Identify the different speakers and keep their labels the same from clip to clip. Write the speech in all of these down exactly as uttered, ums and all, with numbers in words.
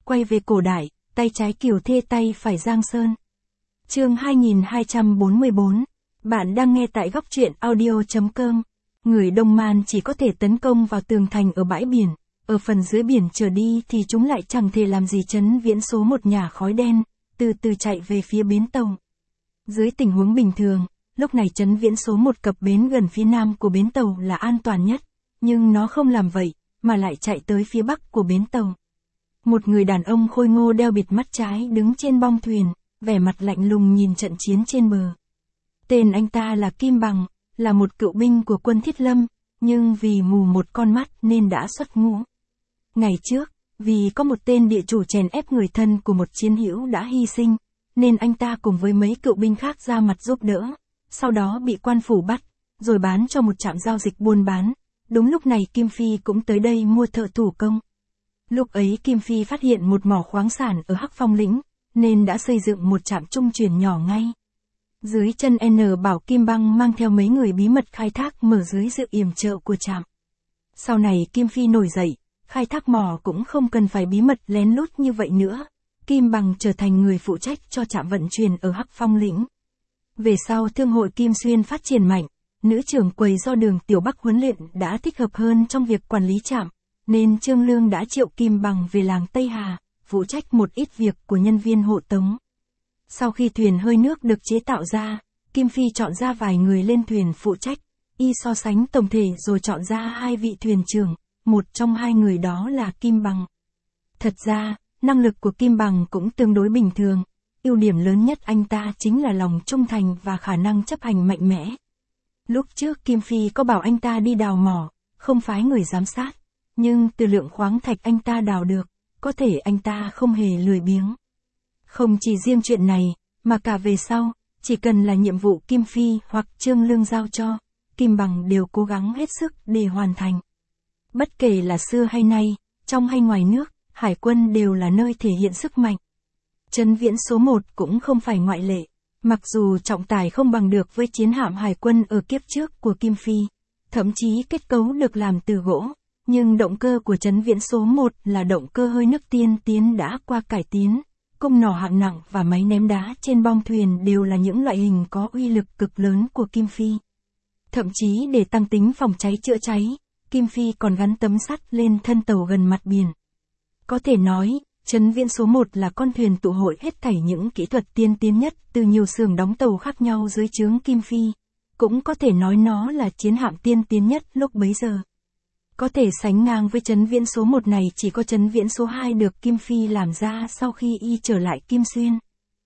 Speaker 1: quay về cổ đại, tay trái Kiều Thê tay phải Giang Sơn. Chương hai nghìn hai trăm bốn mươi bốn. Bạn đang nghe tại góc truyện audio chấm com. Người Đông Man chỉ có thể tấn công vào tường thành ở bãi biển, ở phần dưới biển trở đi thì chúng lại chẳng thể làm gì. Trấn Viễn số một nhả khói đen, từ từ chạy về phía bến tàu. Dưới tình huống bình thường, lúc này Trấn Viễn số một cập bến gần phía nam của bến tàu là an toàn nhất, nhưng nó không làm vậy, mà lại chạy tới phía bắc của bến tàu. Một người đàn ông khôi ngô đeo bịt mắt trái đứng trên bong thuyền, vẻ mặt lạnh lùng nhìn trận chiến trên bờ. Tên anh ta là Kim Bằng, là một cựu binh của quân Thiết Lâm, nhưng vì mù một con mắt nên đã xuất ngũ. Ngày trước, vì có một tên địa chủ chèn ép người thân của một chiến hữu đã hy sinh, nên anh ta cùng với mấy cựu binh khác ra mặt giúp đỡ, sau đó bị quan phủ bắt, rồi bán cho một trạm giao dịch buôn bán. Đúng lúc này Kim Phi cũng tới đây mua thợ thủ công. Lúc ấy Kim Phi phát hiện một mỏ khoáng sản ở Hắc Phong lĩnh, nên đã xây dựng một trạm trung chuyển nhỏ ngay. Dưới chân N bảo Kim Băng mang theo mấy người bí mật khai thác mở dưới sự yểm trợ của trạm. Sau này Kim Phi nổi dậy, khai thác mỏ cũng không cần phải bí mật lén lút như vậy nữa. Kim Bằng trở thành người phụ trách cho trạm vận chuyển ở Hắc Phong lĩnh. Về sau thương hội Kim Xuyên phát triển mạnh, nữ trưởng quầy do Đường Tiểu Bắc huấn luyện đã thích hợp hơn trong việc quản lý trạm, nên Trương Lương đã triệu Kim Bằng về làng Tây Hà, phụ trách một ít việc của nhân viên hộ tống. Sau khi thuyền hơi nước được chế tạo ra, Kim Phi chọn ra vài người lên thuyền phụ trách, y so sánh tổng thể rồi chọn ra hai vị thuyền trưởng, một trong hai người đó là Kim Bằng. Thật ra, năng lực của Kim Bằng cũng tương đối bình thường, ưu điểm lớn nhất anh ta chính là lòng trung thành và khả năng chấp hành mạnh mẽ. Lúc trước Kim Phi có bảo anh ta đi đào mỏ, không phái người giám sát, nhưng từ lượng khoáng thạch anh ta đào được, có thể anh ta không hề lười biếng. Không chỉ riêng chuyện này, mà cả về sau, chỉ cần là nhiệm vụ Kim Phi hoặc Trương Lương giao cho, Kim Bằng đều cố gắng hết sức để hoàn thành. Bất kể là xưa hay nay, trong hay ngoài nước, hải quân đều là nơi thể hiện sức mạnh. Trấn Viễn số một cũng không phải ngoại lệ, mặc dù trọng tải không bằng được với chiến hạm hải quân ở kiếp trước của Kim Phi, thậm chí kết cấu được làm từ gỗ, nhưng động cơ của Trấn Viễn số một là động cơ hơi nước tiên tiến đã qua cải tiến, cung nỏ hạng nặng và máy ném đá trên bong thuyền đều là những loại hình có uy lực cực lớn của Kim Phi. Thậm chí để tăng tính phòng cháy chữa cháy, Kim Phi còn gắn tấm sắt lên thân tàu gần mặt biển. Có thể nói, Trấn Viễn số một là con thuyền tụ hội hết thảy những kỹ thuật tiên tiến nhất từ nhiều xưởng đóng tàu khác nhau dưới trướng Kim Phi. Cũng có thể nói nó là chiến hạm tiên tiến nhất lúc bấy giờ. Có thể sánh ngang với Trấn Viễn số một này chỉ có Trấn Viễn số hai được Kim Phi làm ra sau khi y trở lại Kim Xuyên.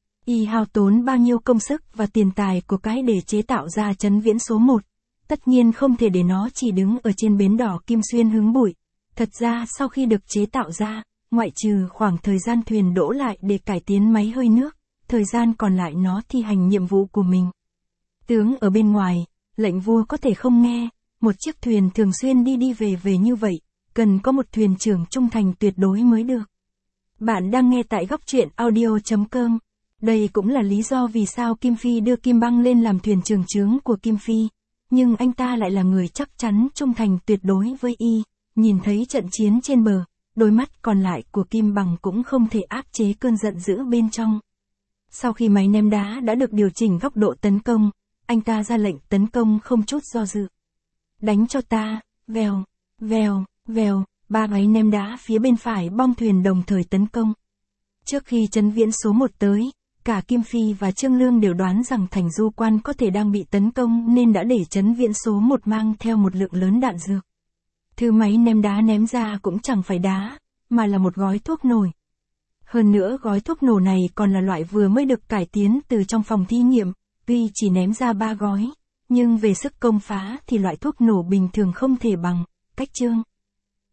Speaker 1: Y hao tốn bao nhiêu công sức và tiền tài của cái để chế tạo ra Trấn Viễn số một. Tất nhiên không thể để nó chỉ đứng ở trên bến đỏ Kim Xuyên hứng bụi. Thật ra sau khi được chế tạo ra, ngoại trừ khoảng thời gian thuyền đỗ lại để cải tiến máy hơi nước, thời gian còn lại nó thi hành nhiệm vụ của mình. Tướng ở bên ngoài, lệnh vua có thể không nghe, một chiếc thuyền thường xuyên đi đi về về như vậy, cần có một thuyền trưởng trung thành tuyệt đối mới được. Bạn đang nghe tại góc truyện audio chấm com. Đây cũng là lý do vì sao Kim Phi đưa Kim Băng lên làm thuyền trưởng trướng của Kim Phi, nhưng anh ta lại là người chắc chắn trung thành tuyệt đối với y. Nhìn thấy trận chiến trên bờ, đôi mắt còn lại của Kim Bằng cũng không thể áp chế cơn giận dữ bên trong. Sau khi máy ném đá đã được điều chỉnh góc độ tấn công, anh ta ra lệnh tấn công không chút do dự. Đánh cho ta, vèo, vèo, vèo, ba máy ném đá phía bên phải bong thuyền đồng thời tấn công. Trước khi Trấn Viễn số một tới, cả Kim Phi và Trương Lương đều đoán rằng thành Du Quan có thể đang bị tấn công nên đã để Trấn Viễn số một mang theo một lượng lớn đạn dược. Thứ máy ném đá ném ra cũng chẳng phải đá, mà là một gói thuốc nổ. Hơn nữa gói thuốc nổ này còn là loại vừa mới được cải tiến từ trong phòng thí nghiệm, tuy chỉ ném ra ba gói, nhưng về sức công phá thì loại thuốc nổ bình thường không thể bằng. Cách chương